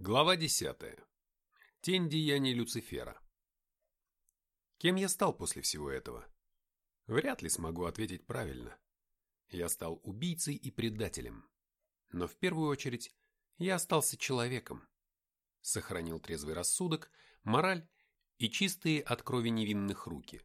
Глава 10. Тень деяний Люцифера. Кем я стал после всего этого? Вряд ли смогу ответить правильно. Я стал убийцей и предателем. Но в первую очередь я остался человеком. Сохранил трезвый рассудок, мораль и чистые от крови невинных руки.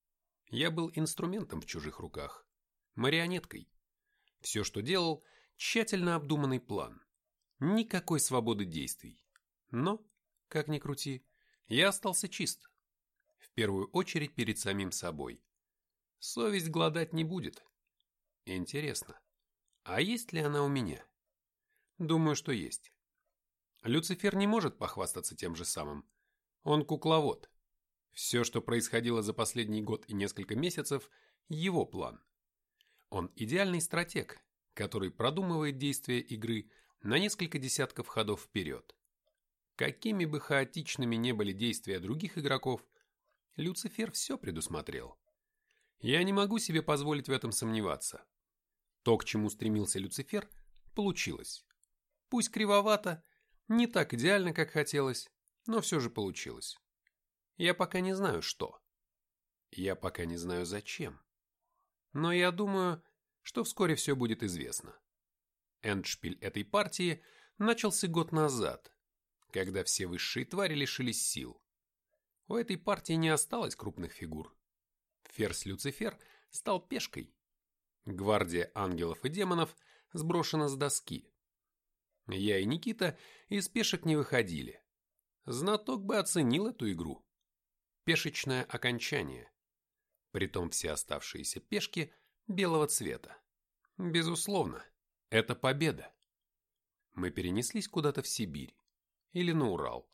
Я был инструментом в чужих руках, марионеткой. Все, что делал, тщательно обдуманный план. Никакой свободы действий. Но, как ни крути, я остался чист. В первую очередь перед самим собой. Совесть голодать не будет. Интересно, а есть ли она у меня? Думаю, что есть. Люцифер не может похвастаться тем же самым. Он кукловод. Все, что происходило за последний год и несколько месяцев, его план. Он идеальный стратег, который продумывает действия игры на несколько десятков ходов вперед. Какими бы хаотичными не были действия других игроков, Люцифер все предусмотрел. Я не могу себе позволить в этом сомневаться. То, к чему стремился Люцифер, получилось. Пусть кривовато, не так идеально, как хотелось, но все же получилось. Я пока не знаю, что. Я пока не знаю, зачем. Но я думаю, что вскоре все будет известно. Эндшпиль этой партии начался год назад, когда все высшие твари лишились сил. У этой партии не осталось крупных фигур. Ферзь Люцифер стал пешкой. Гвардия ангелов и демонов сброшена с доски. Я и Никита из пешек не выходили. Знаток бы оценил эту игру. Пешечное окончание. Притом все оставшиеся пешки белого цвета. Безусловно, это победа. Мы перенеслись куда-то в Сибирь. Или на Урал.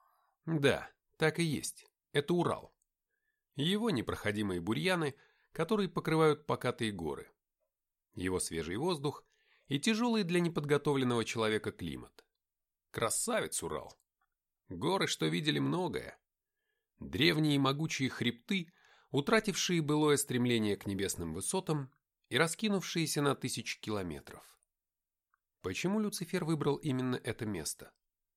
Да, так и есть. Это Урал. Его непроходимые бурьяны, которые покрывают покатые горы. Его свежий воздух и тяжелый для неподготовленного человека климат. Красавец Урал. Горы, что видели многое. Древние могучие хребты, утратившие былое стремление к небесным высотам и раскинувшиеся на тысячи километров. Почему Люцифер выбрал именно это место?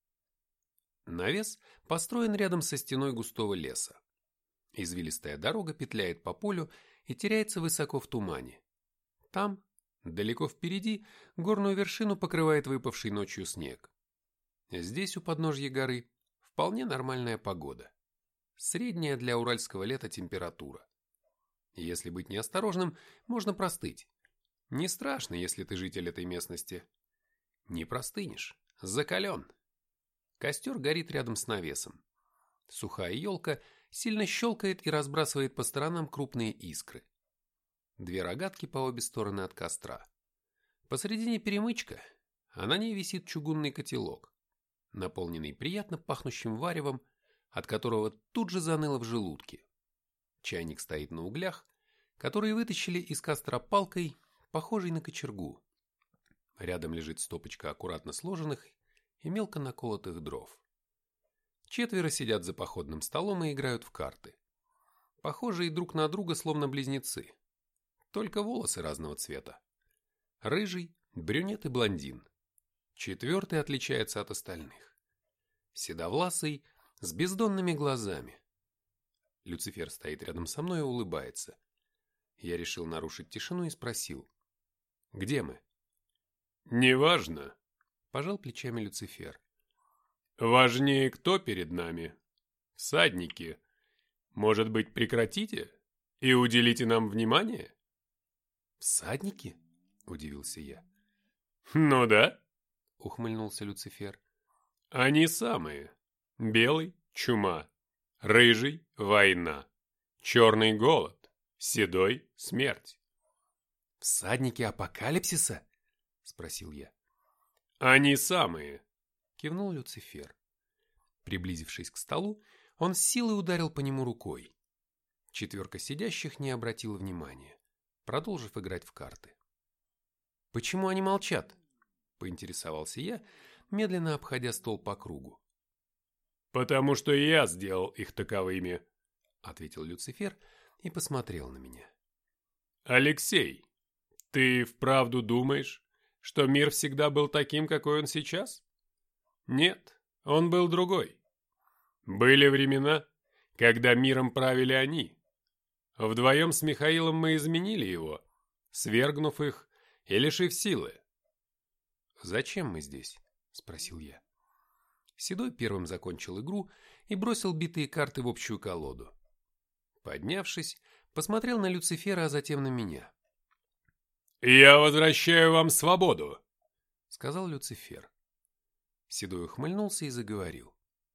Навес построен рядом со стеной густого леса. Извилистая дорога петляет по полю и теряется высоко в тумане. Там, далеко впереди, горную вершину покрывает выпавший ночью снег. Здесь, у подножья горы, вполне нормальная погода. Средняя для уральского лета температура. Если быть неосторожным, можно простыть. Не страшно, если ты житель этой местности. Не простынешь, закален. Костер горит рядом с навесом. Сухая елка сильно щелкает и разбрасывает по сторонам крупные искры. Две рогатки по обе стороны от костра. Посредине перемычка, а на ней висит чугунный котелок, наполненный приятно пахнущим варевом, от которого тут же заныло в желудке. Чайник стоит на углях, которые вытащили из костра палкой, похожей на кочергу. Рядом лежит стопочка аккуратно сложенных и мелко наколотых дров. Четверо сидят за походным столом и играют в карты. Похожие друг на друга, словно близнецы. Только волосы разного цвета. Рыжий, брюнет и блондин. Четвертый отличается от остальных. Седовласый, с бездонными глазами. Люцифер стоит рядом со мной и улыбается. Я решил нарушить тишину и спросил: «Где мы?» «Неважно», – пожал плечами Люцифер. «Важнее, кто перед нами. Всадники. Может быть, прекратите и уделите нам внимание?» «Всадники?» – удивился я. «Ну да», – ухмыльнулся Люцифер. «Они самые. Белый – чума, рыжий – война, черный – голод, седой – смерть». «Всадники апокалипсиса?» – спросил я. «Они самые», – кивнул Люцифер. Приблизившись к столу, он с силой ударил по нему рукой. Четверка сидящих не обратила внимания, продолжив играть в карты. «Почему они молчат?» – поинтересовался я, медленно обходя стол по кругу. «Потому что я сделал их таковыми», – ответил Люцифер и посмотрел на меня. «Алексей, ты вправду думаешь, что мир всегда был таким, какой он сейчас? Нет, Он был другой. Были времена, когда миром правили они. Вдвоем с Михаилом мы изменили его, свергнув их и лишив силы. «Зачем мы здесь?» – спросил я. Седой первым закончил игру и бросил битые карты в общую колоду. Поднявшись, посмотрел на Люцифера, а затем на меня. «Я возвращаю вам свободу», — сказал Люцифер. Седой ухмыльнулся и заговорил.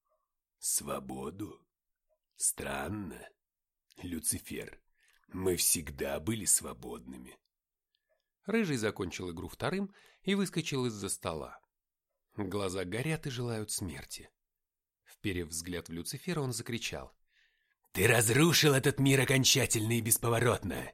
«Свободу? Странно. Люцифер, мы всегда были свободными». Рыжий закончил игру вторым и выскочил из-за стола. Глаза горят и желают смерти. Вперев взгляд в Люцифера, он закричал. «Ты разрушил этот мир окончательно и бесповоротно!»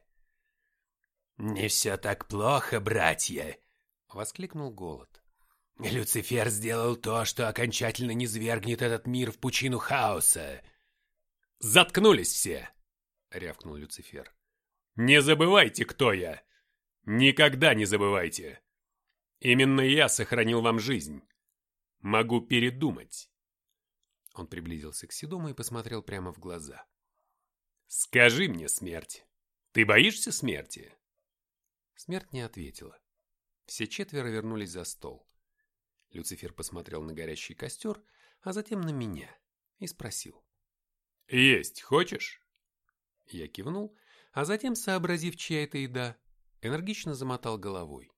«Не все так плохо, братья!» — воскликнул Голод. «Люцифер сделал то, что окончательно низвергнет этот мир в пучину хаоса!» «Заткнулись все!» — рявкнул Люцифер. «Не забывайте, кто я! Никогда не забывайте! Именно я сохранил вам жизнь. Могу передумать!» Он приблизился к Седому и посмотрел прямо в глаза. «Скажи мне, смерть, ты боишься смерти?» Смерть не ответила. Все четверо вернулись за стол. Люцифер посмотрел на горящий костер, а затем на меня и спросил. «Есть хочешь?» Я кивнул, а затем, сообразив, чья это еда, энергично замотал головой.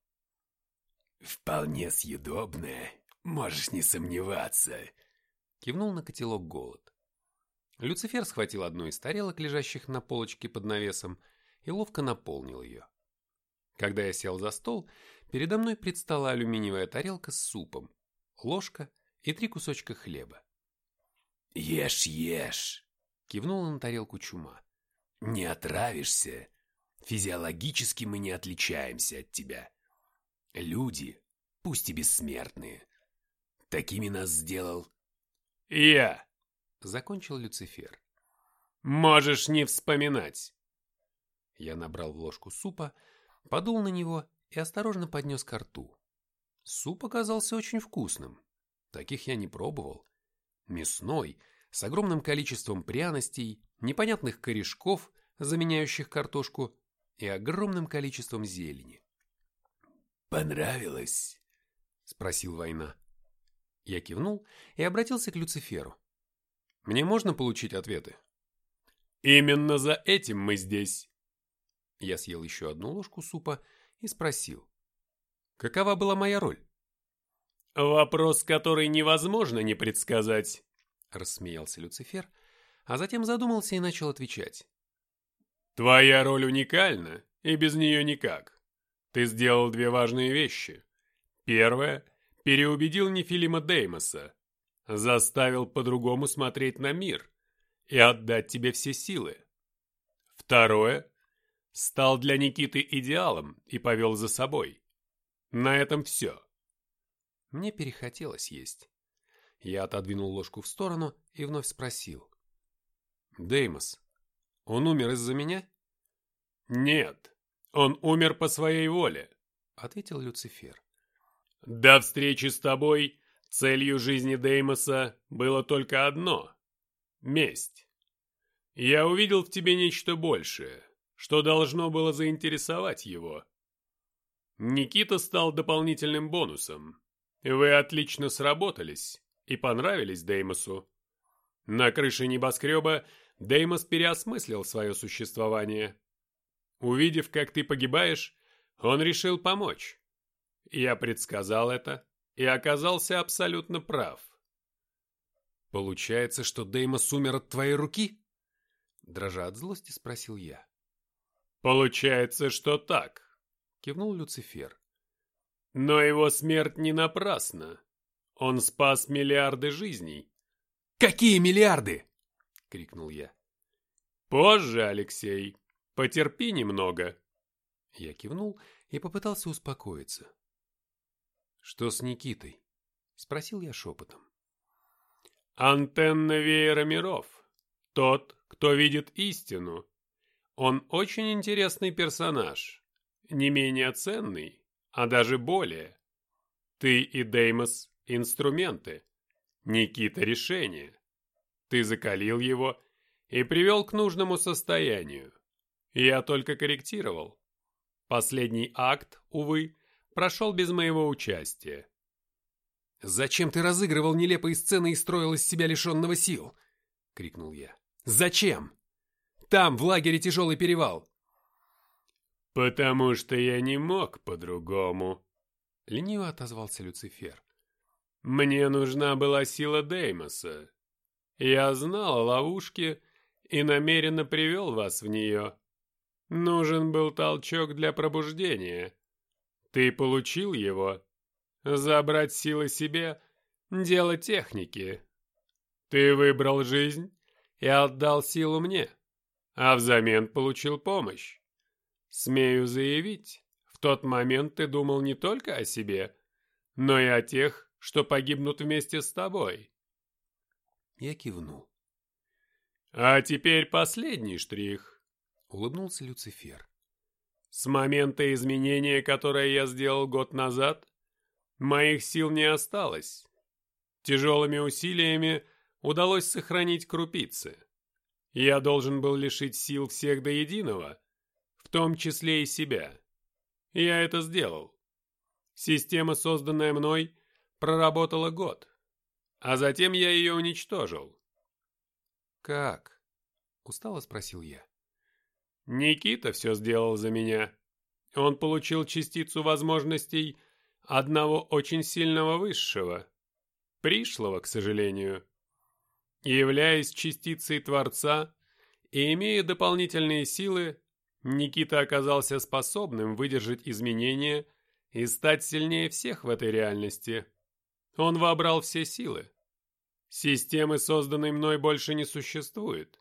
«Вполне съедобная, можешь не сомневаться», — кивнул на котелок Голод. Люцифер схватил одну из тарелок, лежащих на полочке под навесом, и ловко наполнил ее. Когда я сел за стол, передо мной предстала алюминиевая тарелка с супом, ложка и 3 кусочка хлеба. «Ешь, ешь!» — кивнула на тарелку Чума. «Не отравишься. Физиологически мы не отличаемся от тебя. Люди, пусть и бессмертные. Такими нас сделал...» «Я!» — закончил Люцифер. «Можешь не вспоминать!» Я набрал в ложку супа, подул на него и осторожно поднес ко рту. Суп оказался очень вкусным. Таких я не пробовал. Мясной, с огромным количеством пряностей, непонятных корешков, заменяющих картошку, и огромным количеством зелени. «Понравилось?» — спросил Война. Я кивнул и обратился к Люциферу. «Мне можно получить ответы?» «Именно за этим мы здесь!» Я съел еще одну ложку супа и спросил. «Какова была моя роль?» «Вопрос, который невозможно не предсказать», — рассмеялся Люцифер, а затем задумался и начал отвечать. «Твоя роль уникальна, и без нее никак. Ты сделал 2 важные вещи. Первое — переубедил Нефилима Деймоса, заставил по-другому смотреть на мир и отдать тебе все силы. Второе — стал для Никиты идеалом и повел за собой. На этом все». Мне перехотелось есть. Я отодвинул ложку в сторону и вновь спросил. «Деймос, он умер из-за меня?» «Нет, он умер по своей воле», — ответил Люцифер. «До встречи с тобой целью жизни Деймоса было только одно — месть. Я увидел в тебе нечто большее, что должно было заинтересовать его. Никита стал дополнительным бонусом. Вы отлично сработались и понравились Деймосу. На крыше небоскреба Деймос переосмыслил свое существование. Увидев, как ты погибаешь, он решил помочь. Я предсказал это и оказался абсолютно прав». «Получается, что Деймос умер от твоей руки?» Дрожа от злости, спросил я. «Получается, что так», — кивнул Люцифер. «Но его смерть не напрасна. Он спас миллиарды жизней». «Какие миллиарды?» — крикнул я. «Позже, Алексей. Потерпи немного». Я кивнул и попытался успокоиться. «Что с Никитой?» — спросил я шепотом. «Антенна веера миров. Тот, кто видит истину. Он очень интересный персонаж. Не менее ценный, а даже более. Ты и Деймос — инструменты. Никита, решение. Ты закалил его и привел к нужному состоянию. Я только корректировал. Последний акт, увы, прошел без моего участия. «Зачем ты разыгрывал нелепые сцены и строил из себя лишенного сил?» — крикнул я. «Зачем? Там, в лагере Тяжелый Перевал!» «Потому что я не мог по-другому», — лениво отозвался Люцифер. «Мне нужна была сила Деймоса. Я знал о ловушке и намеренно привел вас в нее. Нужен был толчок для пробуждения. Ты получил его. Забрать силы себе — дело техники. Ты выбрал жизнь и отдал силу мне, а взамен получил помощь. Смею заявить, в тот момент ты думал не только о себе, но и о тех, что погибнут вместе с тобой». Я кивнул. «А теперь последний штрих», — улыбнулся Люцифер. «С момента изменения, которое я сделал год назад, моих сил не осталось. Тяжелыми усилиями удалось сохранить крупицы. Я должен был лишить сил всех до единого, в том числе и себя. Я это сделал. Система, созданная мной, проработала год, а затем я ее уничтожил». «Как?» — устало спросил я. «Никита все сделал за меня. Он получил частицу возможностей одного очень сильного высшего, пришлого, к сожалению. Являясь частицей Творца и имея дополнительные силы, Никита оказался способным выдержать изменения и стать сильнее всех в этой реальности. Он вобрал все силы. Системы, созданной мной, больше не существует».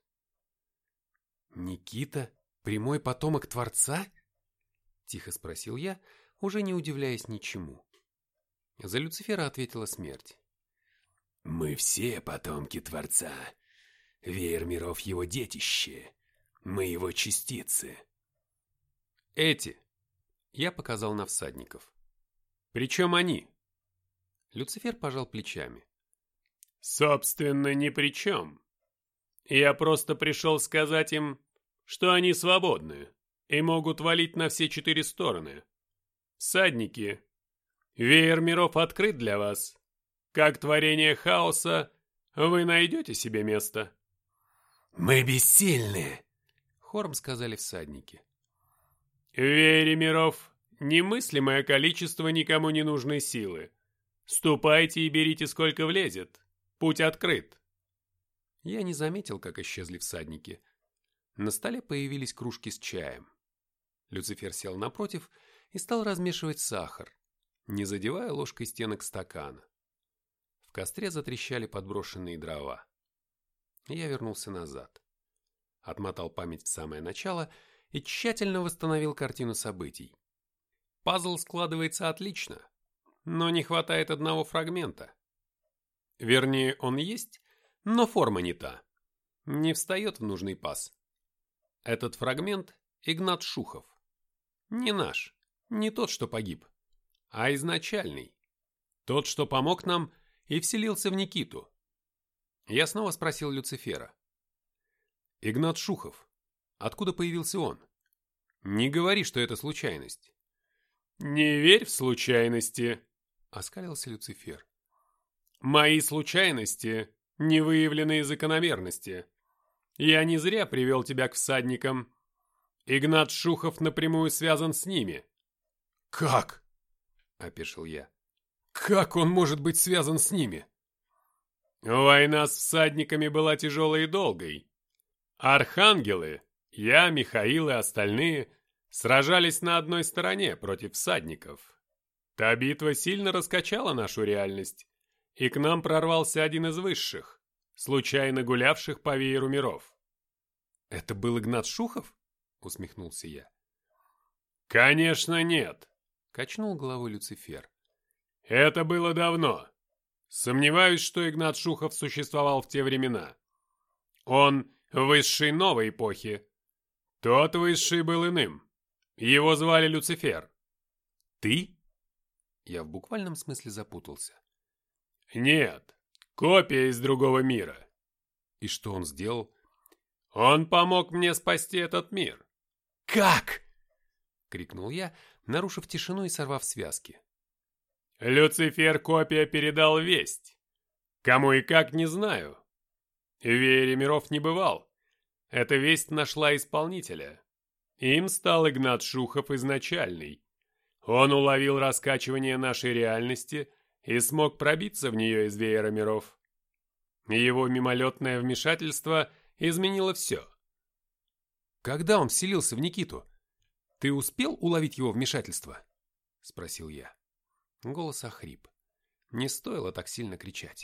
«Никита? Прямой потомок Творца?» — тихо спросил я, уже не удивляясь ничему. За Люцифера ответила смерть. «Мы все потомки Творца. Веер миров его детище. Мы его частицы». «Эти!» — я показал на всадников. «Причем они?» Люцифер пожал плечами. «Собственно, ни при чем. Я просто пришел сказать им, что они свободны и могут валить на все 4 стороны. Всадники, веер миров открыт для вас. Как творение хаоса, вы найдете себе место». «Мы бессильны», — хором сказали всадники. «В веере миров немыслимое количество никому не нужной силы. Ступайте и берите, сколько влезет. Путь открыт». Я не заметил, как исчезли всадники. На столе появились кружки с чаем. Люцифер сел напротив и стал размешивать сахар, не задевая ложкой стенок стакана. В костре затрещали подброшенные дрова. Я вернулся назад. Отмотал память в самое начало и тщательно восстановил картину событий. Пазл складывается отлично, но не хватает одного фрагмента. Вернее, он есть, но форма не та. Не встает в нужный паз. Этот фрагмент — Игнат Шухов. Не наш, не тот, что погиб, а изначальный. Тот, что помог нам и вселился в Никиту. Я снова спросил Люцифера. «Игнат Шухов, откуда появился он? Не говори, что это случайность». «Не верь в случайности», — оскалился Люцифер. «Мои случайности — невыявленные закономерности. Я не зря привел тебя к всадникам. Игнат Шухов напрямую связан с ними». «Как?» — опешил я. «Как он может быть связан с ними?» «Война с всадниками была тяжелой и долгой. Архангелы, я, Михаил и остальные сражались на одной стороне против всадников. Та битва сильно раскачала нашу реальность, и к нам прорвался один из высших, случайно гулявших по вееру миров». «Это был Игнат Шухов?» — усмехнулся я. «Конечно нет», — качнул головой Люцифер. «Это было давно. Сомневаюсь, что Игнат Шухов существовал в те времена. Он высший новой эпохи. Тот высший был иным. Его звали Люцифер». «Ты?» Я в буквальном смысле запутался. «Нет, Копия из другого мира. И что он сделал? Он помог мне спасти этот мир. Как? Крикнул я, нарушив тишину и сорвав связки. Люцифер Копия передал весть. Кому и как, не знаю. В Веере миров не бывал. Эта весть нашла исполнителя. Им стал Игнат Шухов изначальный. Он уловил раскачивание нашей реальности и смог пробиться в нее из Веера миров. Его мимолетное вмешательство изменило все. Когда он вселился в Никиту? Ты успел уловить его вмешательство? Спросил я. Голос охрип. Не стоило так сильно кричать.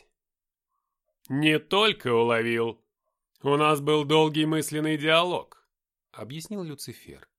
Не только уловил. У нас был долгий мысленный диалог, объяснил Люцифер.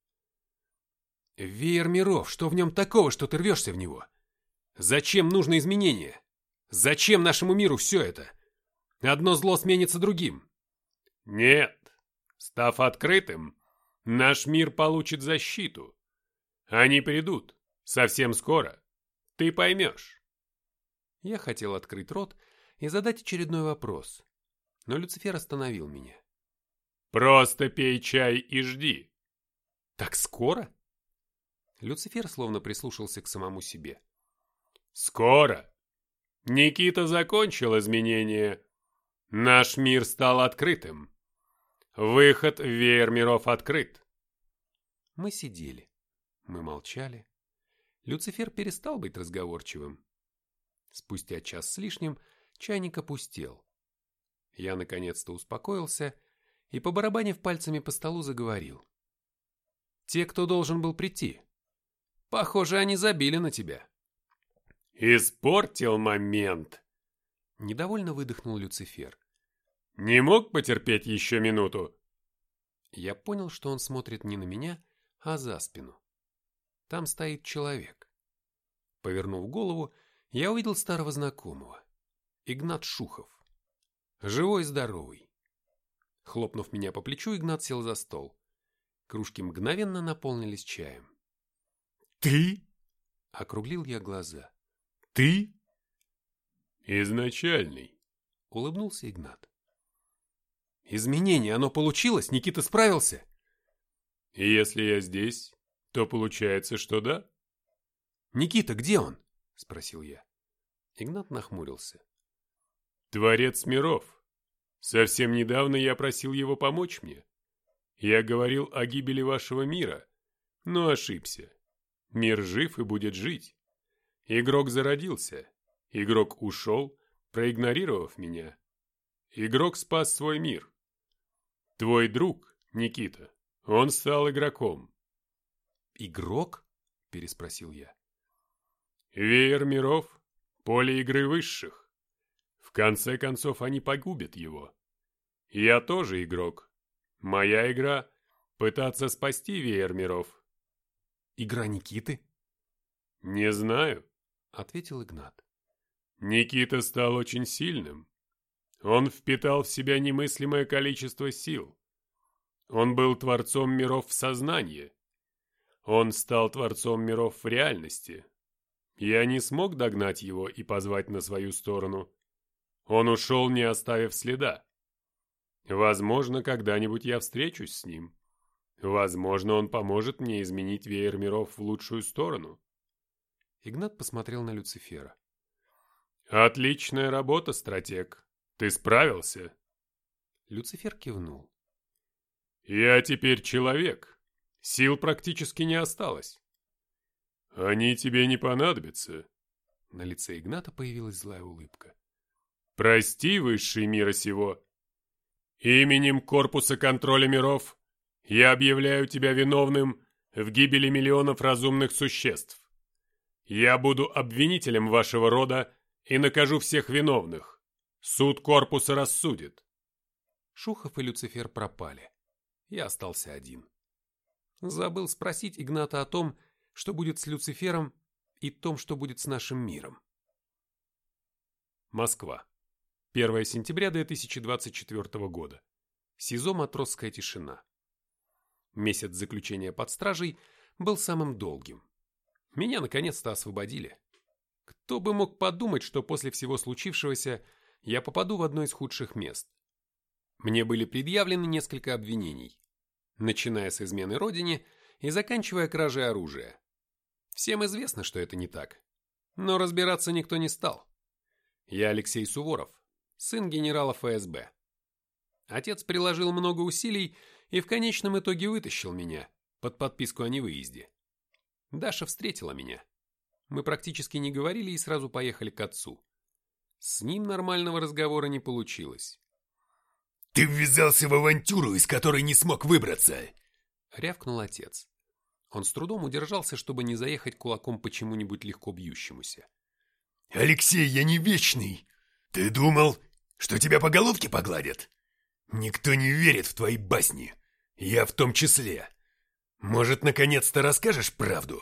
Веер миров, что в нем такого, что ты рвешься в него? Зачем нужно изменение? Зачем нашему миру все это? Одно зло сменится другим. Нет, став открытым, наш мир получит защиту. Они придут совсем скоро. Ты поймешь. Я хотел открыть рот и задать очередной вопрос, но Люцифер остановил меня. Просто пей чай и жди. Так скоро? Люцифер словно прислушался к самому себе. Скоро. Никита закончил изменения. Наш мир стал открытым. Выход в Веер миров открыт. Мы сидели. Мы молчали. Люцифер перестал быть разговорчивым. Спустя час с лишним чайник опустел. Я наконец-то успокоился и, побарабанив пальцами по столу, заговорил. Те, кто должен был прийти. Похоже, они забили на тебя. Испортил момент. Недовольно выдохнул Люцифер. Не мог потерпеть еще минуту? Я понял, что он смотрит не на меня, а за спину. Там стоит человек. Повернув голову, я увидел старого знакомого. Игнат Шухов. Живой и здоровый. Хлопнув меня по плечу, Игнат сел за стол. Кружки мгновенно наполнились чаем. «Ты?» — округлил я глаза. «Ты?» «Изначальный», — улыбнулся Игнат. «Изменение, оно получилось? Никита справился?» «И если я здесь, то получается, что да?» «Никита, где он?» — спросил я. Игнат нахмурился. «Творец миров. Совсем недавно я просил его помочь мне. Я говорил о гибели вашего мира, но ошибся. Мир жив и будет жить. Игрок зародился. Игрок ушел, проигнорировав меня. Игрок спас свой мир. Твой друг, Никита, он стал игроком». «Игрок?» — переспросил я. «Веер миров — поле игры высших. В конце концов они погубят его. Я тоже игрок. Моя игра — пытаться спасти Веер миров». «Игра Никиты?» «Не знаю», — ответил Игнат. «Никита стал очень сильным. Он впитал в себя немыслимое количество сил. Он был творцом миров в сознании. Он стал творцом миров в реальности. Я не смог догнать его и позвать на свою сторону. Он ушел, не оставив следа. Возможно, когда-нибудь я встречусь с ним. Возможно, он поможет мне изменить Веер миров в лучшую сторону». Игнат посмотрел на Люцифера. «Отличная работа, стратег. Ты справился?» Люцифер кивнул. «Я теперь человек. Сил практически не осталось. Они тебе не понадобятся». На лице Игната появилась злая улыбка. «Прости, высший мира сего. Именем Корпуса контроля миров я объявляю тебя виновным в гибели миллионов разумных существ. Я буду обвинителем вашего рода и накажу всех виновных. Суд Корпуса рассудит». Шухов и Люцифер пропали. Я остался один. Забыл спросить Игната о том, что будет с Люцифером, и том, что будет с нашим миром. Москва. 1 сентября 2024 года. СИЗО «Матросская тишина». Месяц заключения под стражей был самым долгим. Меня наконец-то освободили. Кто бы мог подумать, что после всего случившегося я попаду в одно из худших мест. Мне были предъявлены несколько обвинений, начиная с измены родине и заканчивая кражей оружия. Всем известно, что это не так, но разбираться никто не стал. Я Алексей Суворов, сын генерала ФСБ. Отец приложил много усилий и в конечном итоге вытащил меня под подписку о невыезде. Даша встретила меня. Мы практически не говорили и сразу поехали к отцу. С ним нормального разговора не получилось. «Ты ввязался в авантюру, из которой не смог выбраться!» — рявкнул отец. Он с трудом удержался, чтобы не заехать кулаком по чему-нибудь легко бьющемуся. «Алексей, я не вечный! Ты думал, что тебя по головке погладят? Никто не верит в твои басни, я в том числе. Может, наконец-то расскажешь правду?»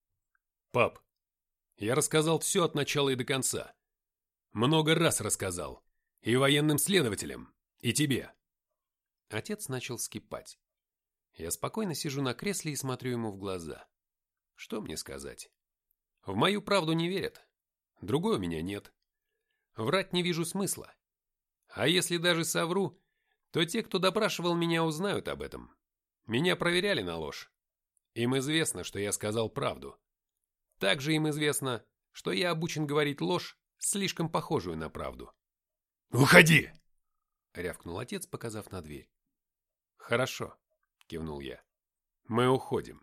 «Пап, я рассказал все от начала и до конца. Много раз рассказал. И военным следователям, и тебе». Отец начал вскипать. Я спокойно сижу на кресле и смотрю ему в глаза. Что мне сказать? В мою правду не верят. Другой у меня нет. Врать не вижу смысла. А если даже совру, то те, кто допрашивал меня, узнают об этом. Меня проверяли на ложь. Им известно, что я сказал правду. Также им известно, что я обучен говорить ложь, слишком похожую на правду. «Уходи!» — рявкнул отец, показав на дверь. «Хорошо», — кивнул я. «Мы уходим».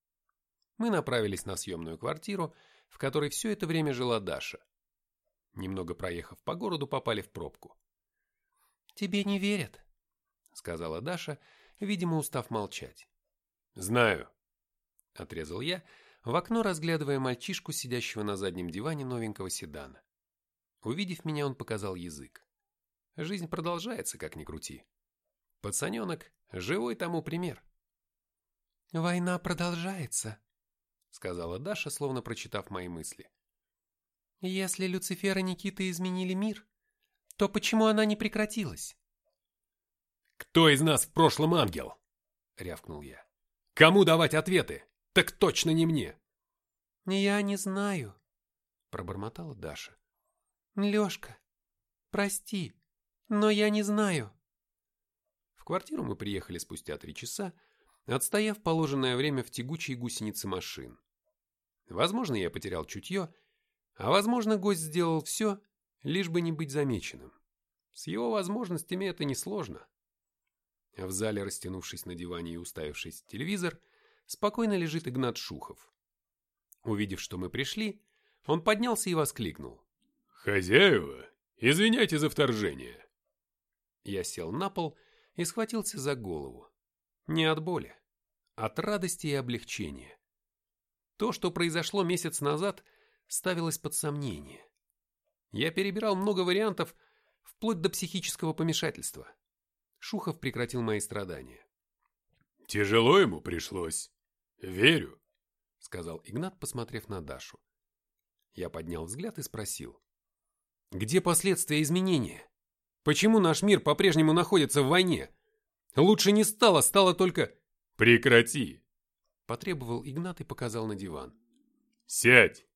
Мы направились на съемную квартиру, в которой все это время жила Даша. Немного проехав по городу, попали в пробку. «Тебе не верят», — сказала Даша, видимо, устав молчать. «Знаю», — отрезал я, в окно разглядывая мальчишку, сидящего на заднем диване новенького седана. Увидев меня, он показал язык. Жизнь продолжается, как ни крути. Пацаненок — живой тому пример. «Война продолжается», — сказала Даша, словно прочитав мои мысли. «Если Люцифер и Никита изменили мир, то почему она не прекратилась?» «Кто из нас в прошлом ангел?» — рявкнул я. «Кому давать ответы? Так точно не мне!» «Я не знаю», — пробормотала Даша. «Лешка, прости, но я не знаю». В квартиру мы приехали спустя 3 часа, отстояв положенное время в тягучей гусенице машин. Возможно, я потерял чутье, а возможно, гость сделал все, лишь бы не быть замеченным. С его возможностями это несложно. В зале, растянувшись на диване и уставившись в телевизор, спокойно лежит Игнат Шухов. Увидев, что мы пришли, он поднялся и воскликнул. «Хозяева, извиняйте за вторжение». Я сел на пол и схватился за голову. Не от боли, от радости и облегчения. То, что произошло месяц назад, ставилось под сомнение. Я перебирал много вариантов, вплоть до психического помешательства. Шухов прекратил мои страдания. «Тяжело ему пришлось. Верю», — сказал Игнат, посмотрев на Дашу. Я поднял взгляд и спросил. «Где последствия изменения? Почему наш мир по-прежнему находится в войне? Лучше не стало, стало только...» «Прекрати!» — потребовал Игнат и показал на диван. «Сядь!»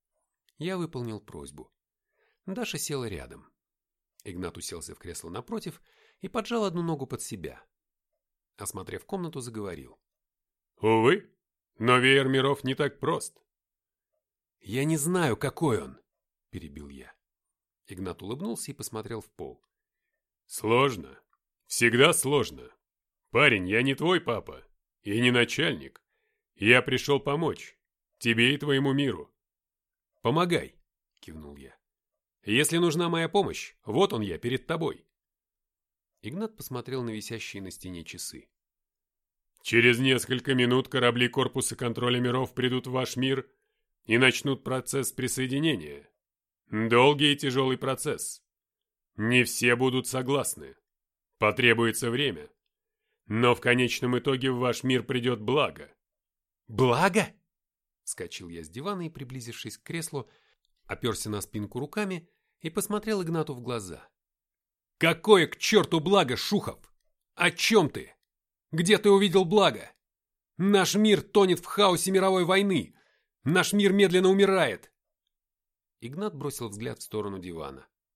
Я выполнил просьбу. Даша села рядом. Игнат уселся в кресло напротив и поджал одну ногу под себя. Осмотрев комнату, заговорил. «Увы, но веер миров не так прост». «Я не знаю, какой он», — перебил я. Игнат улыбнулся и посмотрел в пол. «Сложно. Всегда сложно. Парень, я не твой папа и не начальник. Я пришел помочь. Тебе и твоему миру». «Помогай», — кивнул я. «Если нужна моя помощь, вот он я перед тобой». Игнат посмотрел на висящие на стене часы. «Через несколько минут корабли корпуса контроля миров придут в ваш мир и начнут процесс присоединения. Долгий и тяжелый процесс. Не все будут согласны. Потребуется время. Но в конечном итоге в ваш мир придет благо». «Благо?» Вскочил я с дивана и, приблизившись к креслу, оперся на спинку руками и посмотрел Игнату в глаза. «Какое к черту благо, Шухов? О чем ты? Где ты увидел благо? Наш мир тонет в хаосе мировой войны. Наш мир медленно умирает». Игнат бросил взгляд в сторону дивана.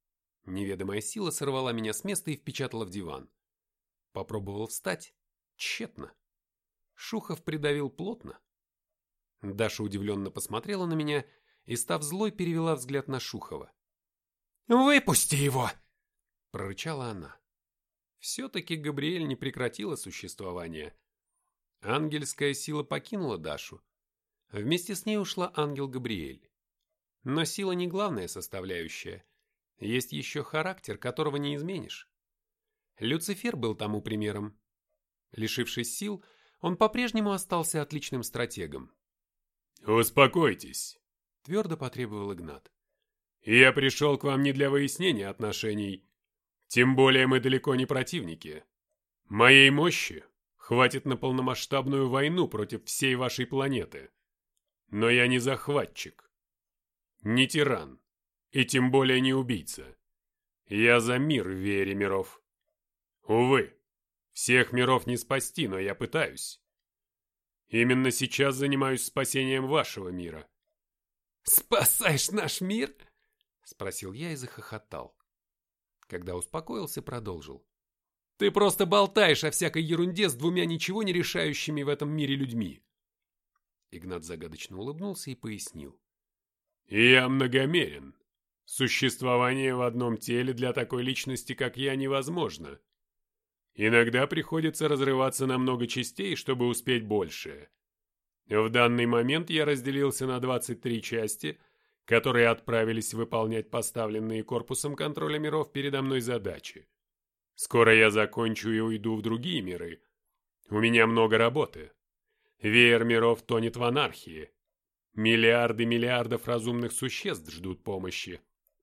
Неведомая сила сорвала меня с места и впечатала в диван. Попробовал встать. Тщетно. Шухов придавил плотно. Даша удивленно посмотрела на меня и, став злой, перевела взгляд на Шухова. «Выпусти его!» – прорычала она. Все-таки Габриэль не прекратила существование. Ангельская сила покинула Дашу. Вместе с ней ушла ангел Габриэль. Но сила не главная составляющая. Есть еще характер, которого не изменишь. Люцифер был тому примером. Лишившись сил, он по-прежнему остался отличным стратегом. «Успокойтесь», – твердо потребовал Игнат. «Я пришел к вам не для выяснения отношений. Тем более мы далеко не противники. Моей мощи хватит на полномасштабную войну против всей вашей планеты. Но я не захватчик, не тиран и тем более не убийца. Я за мир в веере миров. Увы, всех миров не спасти, но я пытаюсь. Именно сейчас занимаюсь спасением вашего мира». «Спасаешь наш мир?» – спросил я и захохотал. Когда успокоился, продолжил. «Ты просто болтаешь о всякой ерунде с двумя ничего не решающими в этом мире людьми». Игнат загадочно улыбнулся и пояснил. «Я многомерен. Существование в одном теле для такой личности, как я, невозможно. Иногда приходится разрываться на много частей, чтобы успеть большее. В данный момент я разделился на 23 части, которые отправились выполнять поставленные корпусом контроля миров передо мной задачи. Скоро я закончу и уйду в другие миры. У меня много работы. Веер миров тонет в анархии. Миллиарды миллиардов разумных существ ждут помощи».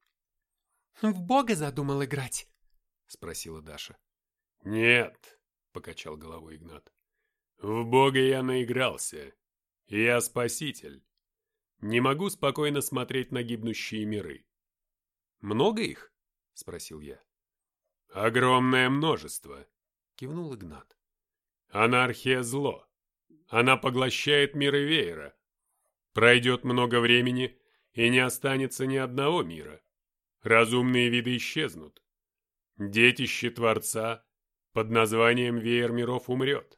«В Бога задумал играть?» – спросила Даша. «Нет», – покачал головой Игнат. «В Бога я наигрался. Я спаситель. Не могу спокойно смотреть на гибнущие миры». «Много их?» – спросил я. «Огромное множество», – кивнул Игнат. «Анархия – зло. Она поглощает миры веера. Пройдет много времени, и не останется ни одного мира. Разумные виды исчезнут. Детище Творца под названием Веер миров умрет».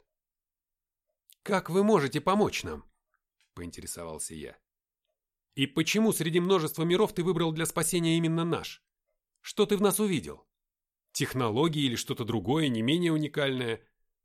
«Как вы можете помочь нам?» – поинтересовался я. «И почему среди множества миров ты выбрал для спасения именно наш? Что ты в нас увидел? Технологии или что-то другое, не менее уникальное?»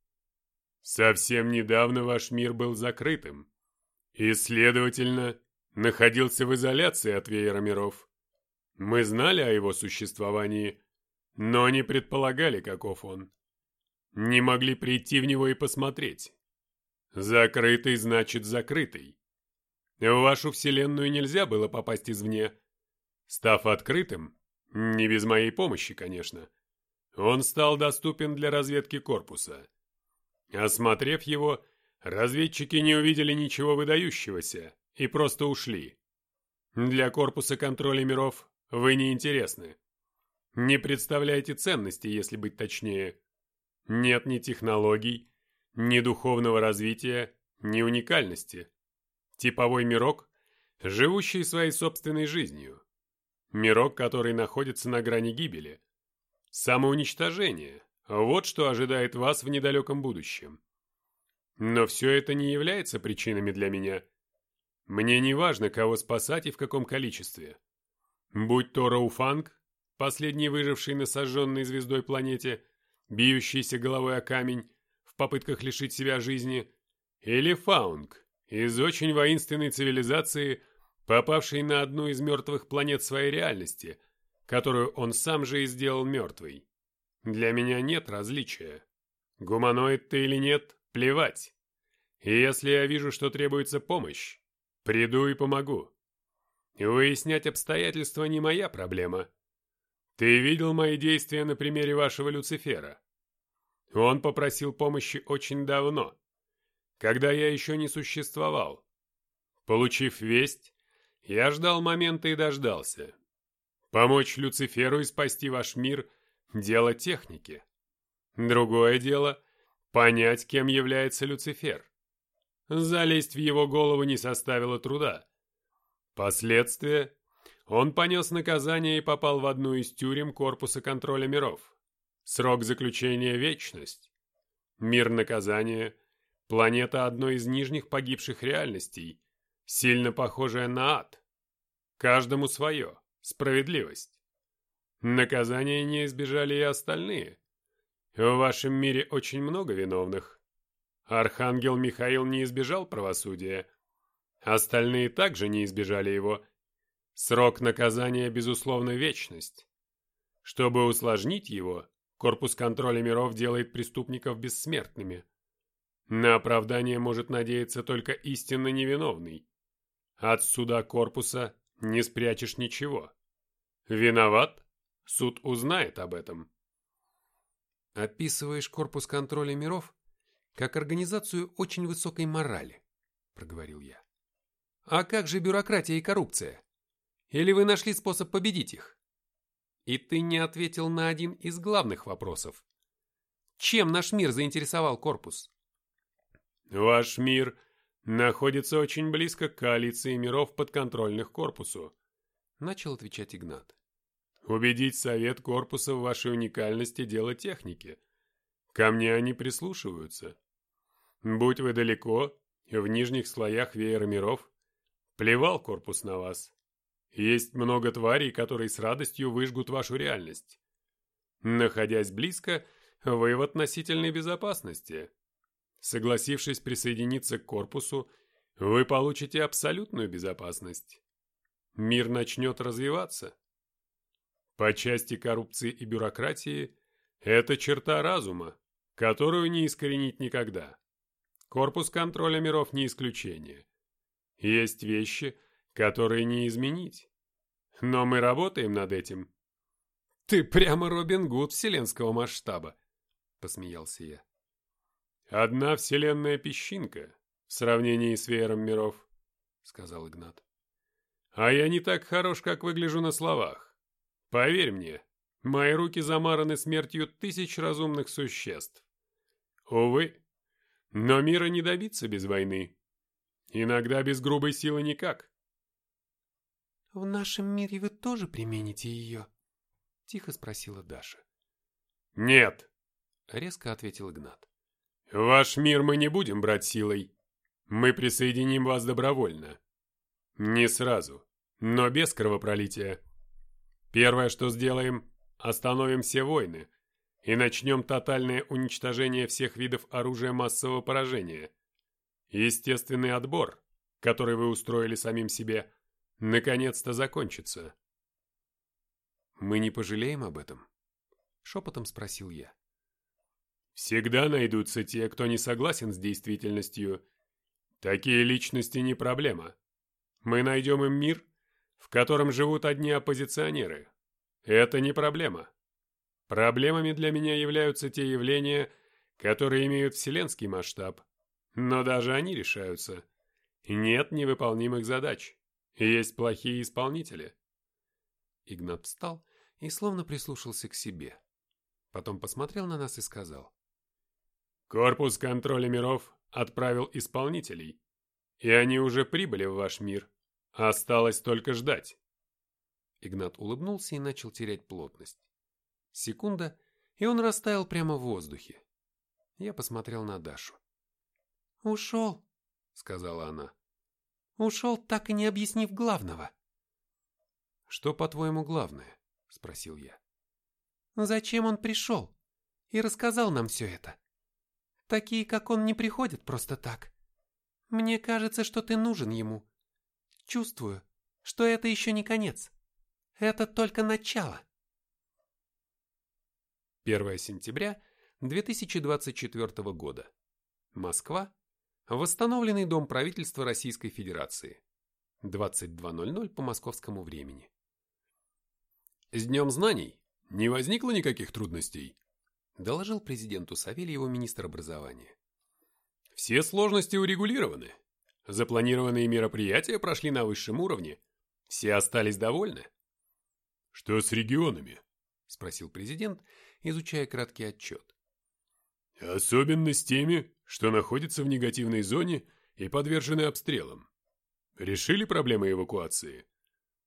«Совсем недавно ваш мир был закрытым и, следовательно, находился в изоляции от Веера миров. Мы знали о его существовании, но не предполагали, каков он. Не могли прийти в него и посмотреть. Закрытый значит закрытый. В вашу вселенную нельзя было попасть извне. Став открытым, не без моей помощи, конечно, он стал доступен для разведки корпуса. Осмотрев его, разведчики не увидели ничего выдающегося и просто ушли. Для корпуса контроля миров вы не интересны. Не представляете ценности, если быть точнее. Нет ни технологий, ни духовного развития, ни уникальности. Типовой мирок, живущий своей собственной жизнью. Мирок, который находится на грани гибели. Самоуничтожение – вот что ожидает вас в недалеком будущем. Но все это не является причинами для меня. Мне не важно, кого спасать и в каком количестве. Будь то Роуфанг, последний выживший на сожженной звездой планете, бьющийся головой о камень в попытках лишить себя жизни, или Фаунг из очень воинственной цивилизации, попавшей на одну из мертвых планет своей реальности, которую он сам же и сделал мертвой. Для меня нет различия. Гуманоид ты или нет, плевать. И если я вижу, что требуется помощь, приду и помогу. Выяснять обстоятельства не моя проблема. Ты видел мои действия на примере вашего Люцифера. Он попросил помощи очень давно, когда я еще не существовал. Получив весть, я ждал момента и дождался. Помочь Люциферу и спасти ваш мир – дело техники. Другое дело – понять, кем является Люцифер. Залезть в его голову не составило труда. Последствия он понес наказание и попал в одну из тюрем корпуса контроля миров. Срок заключения – вечность. Мир наказания – планета одной из нижних погибших реальностей, сильно похожая на ад. Каждому свое, справедливость. Наказания не избежали и остальные. В вашем мире очень много виновных. Архангел Михаил не избежал правосудия. Остальные также не избежали его. Срок наказания, безусловно, вечность. Чтобы усложнить его, корпус контроля миров делает преступников бессмертными. На оправдание может надеяться только истинно невиновный. От суда корпуса не спрячешь ничего. Виноват? Суд узнает об этом. «Описываешь корпус контроля миров как организацию очень высокой морали», — проговорил я. «А как же бюрократия и коррупция? Или вы нашли способ победить их? И ты не ответил на один из главных вопросов. Чем наш мир заинтересовал корпус?» Ваш мир находится очень близко к коалиции миров, подконтрольных корпусу, начал отвечать Игнат. Убедить совет корпуса в вашей уникальности – дело техники. Ко мне они прислушиваются. Будь вы далеко, в нижних слоях веера миров, плевал корпус на вас. Есть много тварей, которые с радостью выжгут вашу реальность. Находясь близко, вы в относительной безопасности. Согласившись присоединиться к корпусу, вы получите абсолютную безопасность. Мир начнет развиваться. По части коррупции и бюрократии – это черта разума, которую не искоренить никогда. Корпус контроля миров не исключение. Есть вещи, которые не изменить. Но мы работаем над этим. «Ты прямо Робин Гуд вселенского масштаба», – посмеялся я. «Одна вселенная песчинка в сравнении с веером миров», — сказал Игнат. «А я не так хорош, как выгляжу на словах. Поверь мне, мои руки замараны смертью тысяч разумных существ. Увы, но мира не добиться без войны. Иногда без грубой силы никак». «В нашем мире вы тоже примените ее?» — тихо спросила Даша. «Нет», — резко ответил Игнат. «Ваш мир мы не будем брать силой. Мы присоединим вас добровольно. Не сразу, но без кровопролития. Первое, что сделаем, остановим все войны и начнем тотальное уничтожение всех видов оружия массового поражения. Естественный отбор, который вы устроили самим себе, наконец-то закончится». «Мы не пожалеем об этом?» — шепотом спросил я. «Всегда найдутся те, кто не согласен с действительностью. Такие личности не проблема. Мы найдем им мир, в котором живут одни оппозиционеры. Это не проблема. Проблемами для меня являются те явления, которые имеют вселенский масштаб. Но даже они решаются. Нет невыполнимых задач. Есть плохие исполнители». Игнат встал и словно прислушался к себе. Потом посмотрел на нас и сказал: «Корпус контроля миров отправил исполнителей, и они уже прибыли в ваш мир. Осталось только ждать». Игнат улыбнулся и начал терять плотность. Секунда, и он растаял прямо в воздухе. Я посмотрел на Дашу. «Ушел», — сказала она. «Ушел, так и не объяснив главного». «Что, по-твоему, главное?» — спросил я. «Зачем он пришел и рассказал нам все это? Такие, как он, не приходят просто так. Мне кажется, что ты нужен ему. Чувствую, что это еще не конец. Это только начало». 1 сентября 2024 года. Москва. Восстановленный Дом правительства Российской Федерации. 22:00 по московскому времени. «С Днем знаний не возникло никаких трудностей», — доложил президенту Савельеву министр образования. «Все сложности урегулированы. Запланированные мероприятия прошли на высшем уровне. Все остались довольны». «Что с регионами?» — спросил президент, изучая краткий отчет. «Особенно с теми, что находятся в негативной зоне и подвержены обстрелам. Решили проблемы эвакуации?»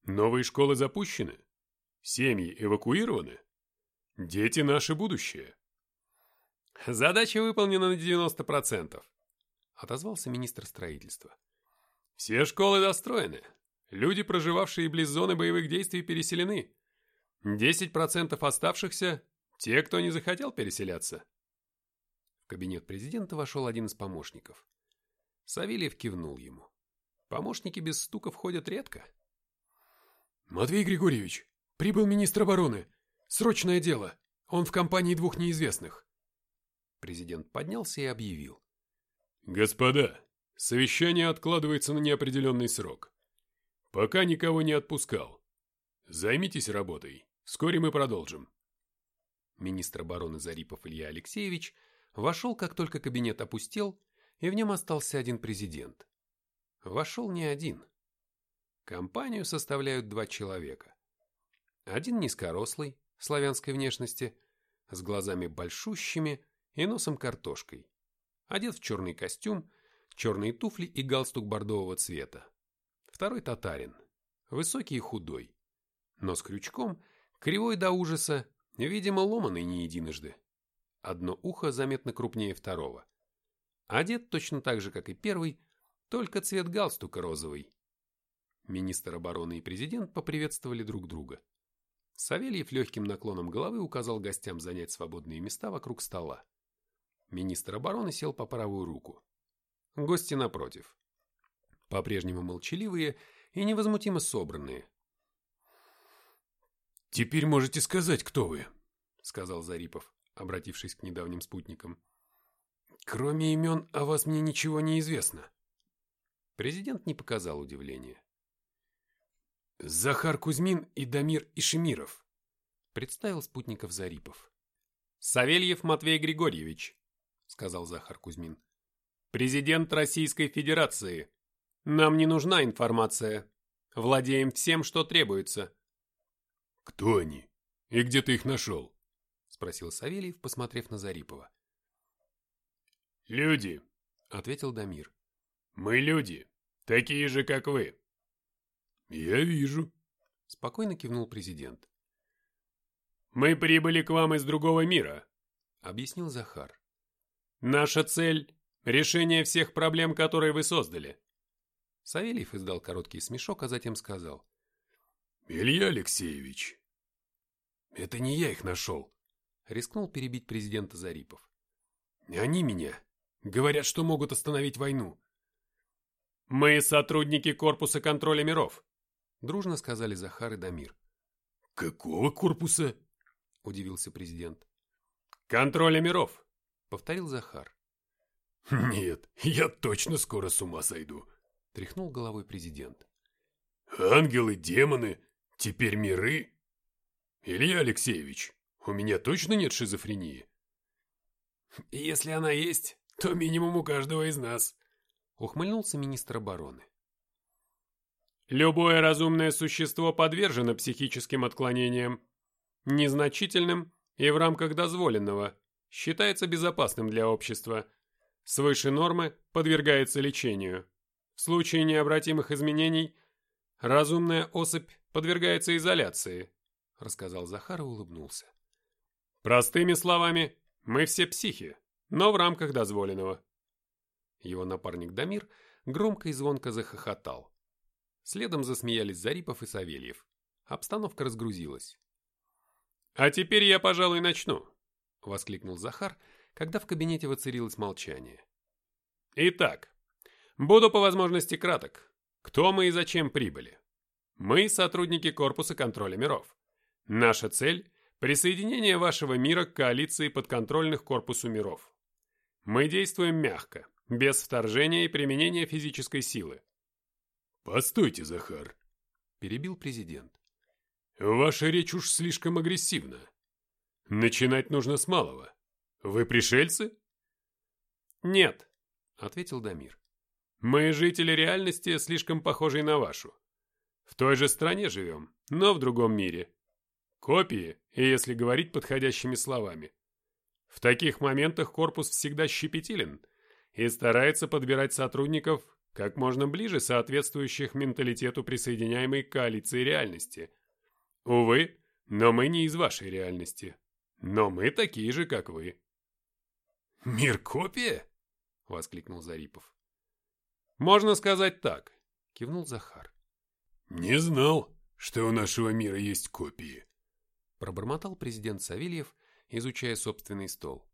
Новые школы запущены? Семьи эвакуированы? Дети – наше будущее. Задача выполнена на 90%, отозвался министр строительства. Все школы достроены. Люди, проживавшие близ зоны боевых действий, переселены. 10% оставшихся – те, кто не захотел переселяться. В кабинет президента вошел один из помощников. Савельев кивнул ему. Помощники без стука входят редко. «Матвей Григорьевич, прибыл министр обороны. Срочное дело. Он в компании 2 неизвестных». Президент поднялся и объявил. «Господа, совещание откладывается на неопределенный срок. Пока никого не отпускал. Займитесь работой. Вскоре мы продолжим». Министр обороны Зарипов Илья Алексеевич вошел, как только кабинет опустел, и в нем остался один президент. Вошел не один. Компанию составляют 2 человека. Один низкорослый, славянской внешности, с глазами большущими и носом картошкой. Одет в черный костюм, черные туфли и галстук бордового цвета. Второй татарин, высокий и худой. Нос крючком, кривой до ужаса, видимо, ломаный не единожды. Одно ухо заметно крупнее второго. Одет точно так же, как и первый, только цвет галстука розовый. Министр обороны и президент поприветствовали друг друга. Савельев легким наклоном головы указал гостям занять свободные места вокруг стола. Министр обороны сел по правую руку. Гости напротив. По-прежнему молчаливые и невозмутимо собранные. «Теперь можете сказать, кто вы», — сказал Зарипов, обратившись к недавним спутникам. «Кроме имен о вас мне ничего не известно». Президент не показал удивления. «Захар Кузьмин и Дамир Ишемиров», — представил спутников Зарипов. «Савельев Матвей Григорьевич», — сказал Захар Кузьмин. «Президент Российской Федерации. Нам не нужна информация. Владеем всем, что требуется». «Кто они? И где ты их нашел?» — спросил Савельев, посмотрев на Зарипова. «Люди», — ответил Дамир. «Мы люди, такие же, как вы». «Я вижу», — спокойно кивнул президент. «Мы прибыли к вам из другого мира», — объяснил Захар. «Наша цель – решение всех проблем, которые вы создали». Савельев издал короткий смешок, а затем сказал. «Илья Алексеевич, это не я их нашел», — рискнул перебить президента Зарипов. «Они меня. Говорят, что могут остановить войну». «Мы сотрудники корпуса контроля миров», — дружно сказали Захар и Дамир. «Какого корпуса?» — удивился президент. «Контроля миров», — повторил Захар. «Нет, я точно скоро с ума сойду», — тряхнул головой президент. «Ангелы, демоны, теперь миры? Илья Алексеевич, у меня точно нет шизофрении?» «Если она есть, то минимум у каждого из нас», — ухмыльнулся министр обороны. «Любое разумное существо подвержено психическим отклонениям. Незначительным и в рамках дозволенного. Считается безопасным для общества. Свыше нормы подвергается лечению. В случае необратимых изменений разумная особь подвергается изоляции», — рассказал Захар и улыбнулся. «Простыми словами, мы все психи, но в рамках дозволенного». Его напарник Дамир громко и звонко захохотал. Следом засмеялись Зарипов и Савельев. Обстановка разгрузилась. «А теперь я, пожалуй, начну», — воскликнул Захар, когда в кабинете воцарилось молчание. «Итак, буду по возможности краток. Кто мы и зачем прибыли? Мы сотрудники корпуса контроля миров. Наша цель – присоединение вашего мира к коалиции подконтрольных корпусу миров. Мы действуем мягко, без вторжения и применения физической силы». «Постойте, Захар», – перебил президент. «Ваша речь уж слишком агрессивна. Начинать нужно с малого. Вы пришельцы?» «Нет», – ответил Дамир. «Мы жители реальности, слишком похожей на вашу. В той же стране живем, но в другом мире. Копии, если говорить подходящими словами. В таких моментах корпус всегда щепетилен и старается подбирать сотрудников, как можно ближе соответствующих менталитету присоединяемой к коалиции реальности. Увы, но мы не из вашей реальности. Но мы такие же, как вы. «Мир-копия?» — воскликнул Зарипов. «Можно сказать так», — кивнул Захар. «Не знал, что у нашего мира есть копии», — пробормотал президент Савельев, изучая собственный стол.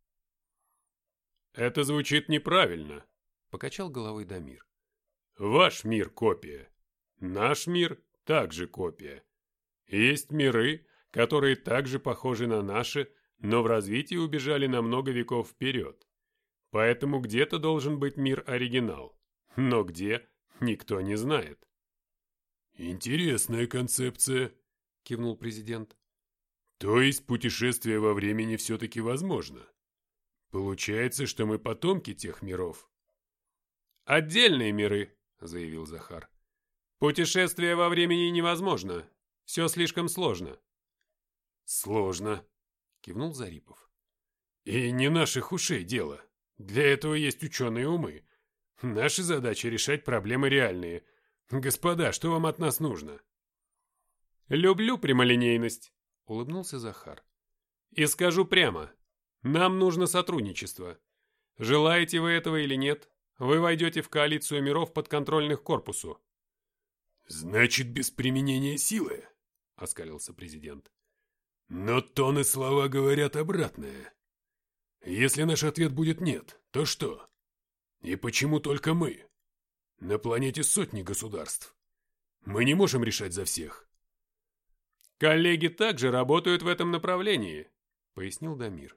«Это звучит неправильно», — покачал головой Дамир. «Ваш мир – копия. Наш мир – также копия. Есть миры, которые также похожи на наши, но в развитии убежали на много веков вперед. Поэтому где-то должен быть мир-оригинал. Но где – никто не знает». «Интересная концепция», — кивнул президент. «То есть путешествие во времени все-таки возможно? Получается, что мы потомки тех миров?» «Отдельные миры», — заявил Захар. «Путешествие во времени невозможно. Все слишком сложно». «Сложно», — кивнул Зарипов. «И не наших ушей дело. Для этого есть ученые умы. Наша задача — решать проблемы реальные. Господа, что вам от нас нужно?» «Люблю прямолинейность», — улыбнулся Захар. «И скажу прямо. Нам нужно сотрудничество. Желаете вы этого или нет, вы войдете в коалицию миров подконтрольных корпусу». «Значит, без применения силы», — оскалился президент. «Но тон и слова говорят обратное. Если наш ответ будет «нет», то что? И почему только мы? На планете сотни государств. Мы не можем решать за всех». «Коллеги также работают в этом направлении», — пояснил Дамир.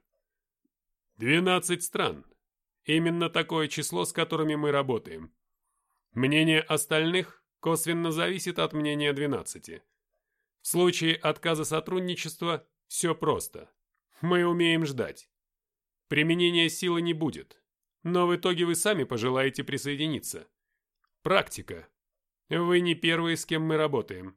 12 стран. Именно такое число, с которыми мы работаем. Мнение остальных косвенно зависит от мнения 12. В случае отказа сотрудничества все просто. Мы умеем ждать. Применения силы не будет. Но в итоге вы сами пожелаете присоединиться. Практика. Вы не первые, с кем мы работаем.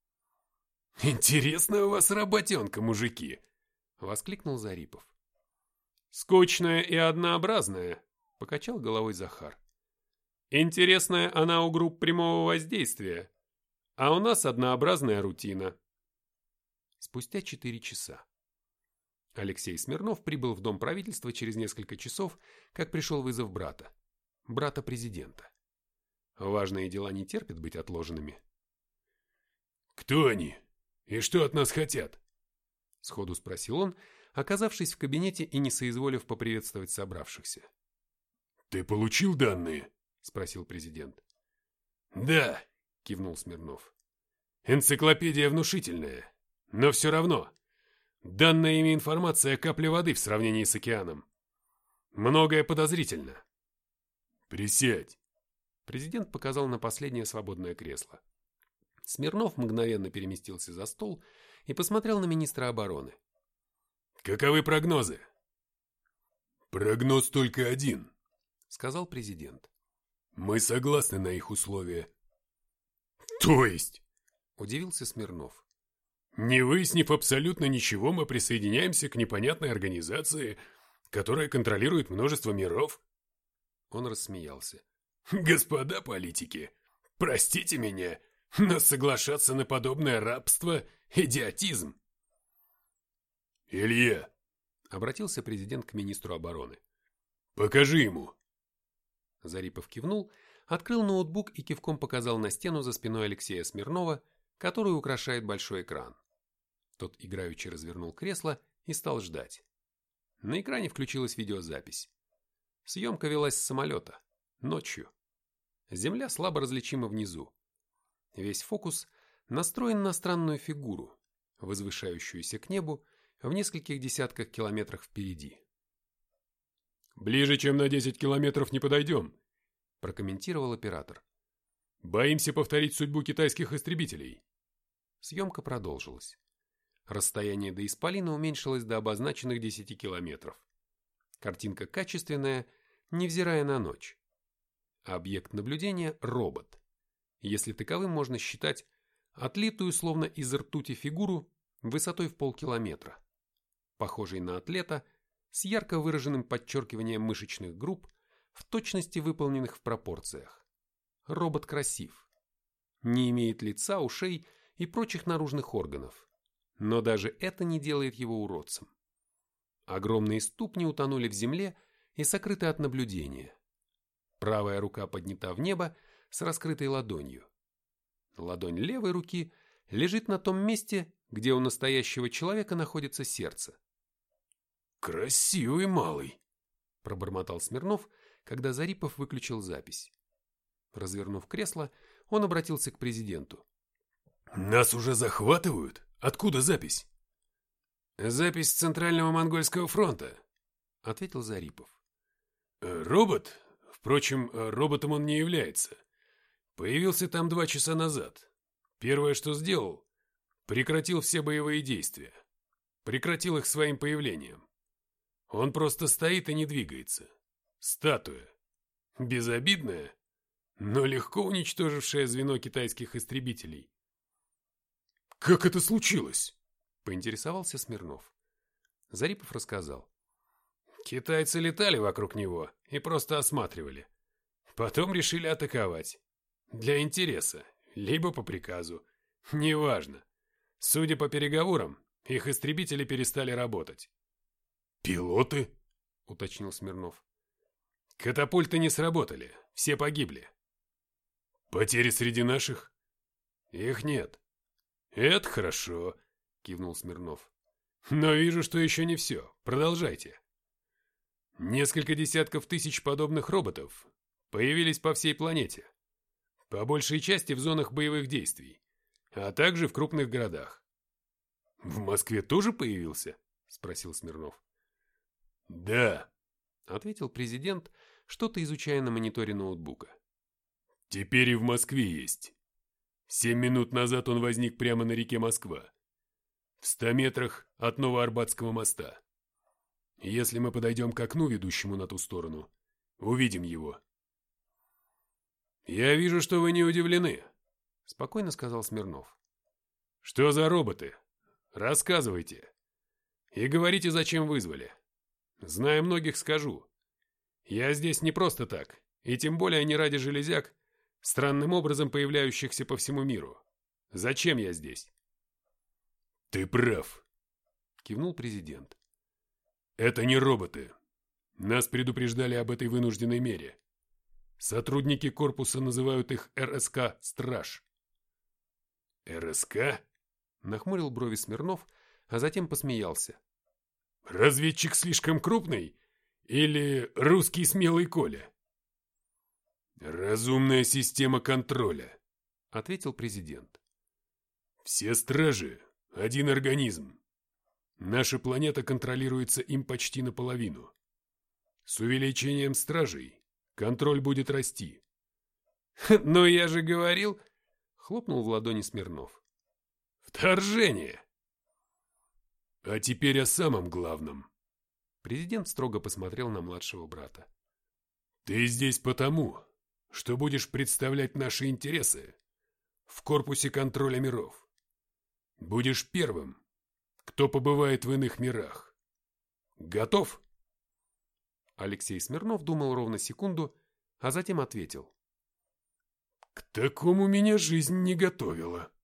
«Интересная у вас работенка, мужики!» — воскликнул Зарипов. «Скучная и однообразная», — покачал головой Захар. «Интересная она у групп прямого воздействия, а у нас однообразная рутина». Спустя 4 часа. Алексей Смирнов прибыл в Дом правительства через несколько часов, как пришел вызов брата президента. Важные дела не терпят быть отложенными. «Кто они? И что от нас хотят?» — сходу спросил он, оказавшись в кабинете и не соизволив поприветствовать собравшихся. «Ты получил данные?» — спросил президент. «Да», — кивнул Смирнов. «Энциклопедия внушительная, но все равно. Данная ими информация — капля воды в сравнении с океаном. Многое подозрительно». «Присядь», — президент показал на последнее свободное кресло. Смирнов мгновенно переместился за стол и посмотрел на министра обороны. «Каковы прогнозы?» «Прогноз только один», — сказал президент. «Мы согласны на их условия». «То есть?» — удивился Смирнов. «Не выяснив абсолютно ничего, мы присоединяемся к непонятной организации, которая контролирует множество миров?» Он рассмеялся. «Господа политики, простите меня, но соглашаться на подобное рабство – идиотизм». «Илья», — обратился президент к министру обороны. «Покажи ему». Зарипов кивнул, открыл ноутбук и кивком показал на стену за спиной Алексея Смирнова, которую украшает большой экран. Тот играючи развернул кресло и стал ждать. На экране включилась видеозапись. Съемка велась с самолета. Ночью. Земля слабо различима внизу. Весь фокус настроен на странную фигуру, возвышающуюся к небу в нескольких десятках километрах впереди. «Ближе, чем на 10 километров не подойдем», — прокомментировал оператор. «Боимся повторить судьбу китайских истребителей». Съемка продолжилась. Расстояние до исполина уменьшилось до обозначенных 10 километров. Картинка качественная, невзирая на ночь. Объект наблюдения – робот. Если таковым можно считать отлитую словно из ртути фигуру высотой в полкилометра, похожий на атлета с ярко выраженным подчеркиванием мышечных групп в точности выполненных в пропорциях. робот красив. Не имеет лица, ушей и прочих наружных органов. Но даже это не делает его уродцем. Огромные ступни утонули в земле и сокрыты от наблюдения. Правая рука поднята в небо с раскрытой ладонью. Ладонь левой руки лежит на том месте, где у настоящего человека находится сердце. «Красивый малый», – пробормотал Смирнов, когда Зарипов выключил запись. Развернув кресло, он обратился к президенту. «Нас уже захватывают? Откуда запись?» «Запись с Центрального Монгольского фронта», – ответил Зарипов. «Робот? Впрочем, роботом он не является. Появился там 2 часа назад. Первое, что сделал, прекратил все боевые действия. Прекратил их своим появлением. Он просто стоит и не двигается. Статуя. Безобидная, но легко уничтожившая звено китайских истребителей». «Как это случилось?» – поинтересовался Смирнов. Зарипов рассказал. Китайцы летали вокруг него и просто осматривали. Потом решили атаковать. Для интереса, либо по приказу. Неважно. Судя по переговорам, их истребители перестали работать. «Пилоты?» – уточнил Смирнов. Катапульты не сработали, все погибли. «Потери среди наших?» Их нет. «Это хорошо», – кивнул Смирнов. «Но вижу, что еще не все. Продолжайте». Несколько десятков тысяч подобных роботов появились по всей планете, по большей части в зонах боевых действий, а также в крупных городах. «В Москве тоже появился?» – спросил Смирнов. «Да», – ответил президент, что-то изучая на мониторе ноутбука. «Теперь и в Москве есть. 7 минут назад он возник прямо на реке Москва, в 100 метрах от Новоарбатского моста. Если мы подойдем к окну, ведущему на ту сторону, увидим его». «Я вижу, что вы не удивлены», – спокойно сказал Смирнов. «Что за роботы? Рассказывайте. И говорите, зачем вызвали. Зная многих, скажу. Я здесь не просто так, и тем более не ради железяк, странным образом появляющихся по всему миру. Зачем я здесь?» «Ты прав», – кивнул президент. «Это не роботы. Нас предупреждали об этой вынужденной мере. Сотрудники корпуса называют их РСК «Страж». «РСК?» – нахмурил брови Смирнов, а затем посмеялся. «Разведчик слишком крупный? Или русский смелый Коля?» «Разумная система контроля», – ответил президент. «Все стражи – один организм. Наша планета контролируется им почти наполовину. С увеличением стражей контроль будет расти». «Но я же говорил...» – хлопнул в ладони Смирнов. «Вторжение!» «А теперь о самом главном». Президент строго посмотрел на младшего брата. «Ты здесь потому, что будешь представлять наши интересы в корпусе контроля миров. Будешь первым, кто побывает в иных мирах. Готов?» Алексей Смирнов думал ровно секунду, а затем ответил. «К такому меня жизнь не готовила».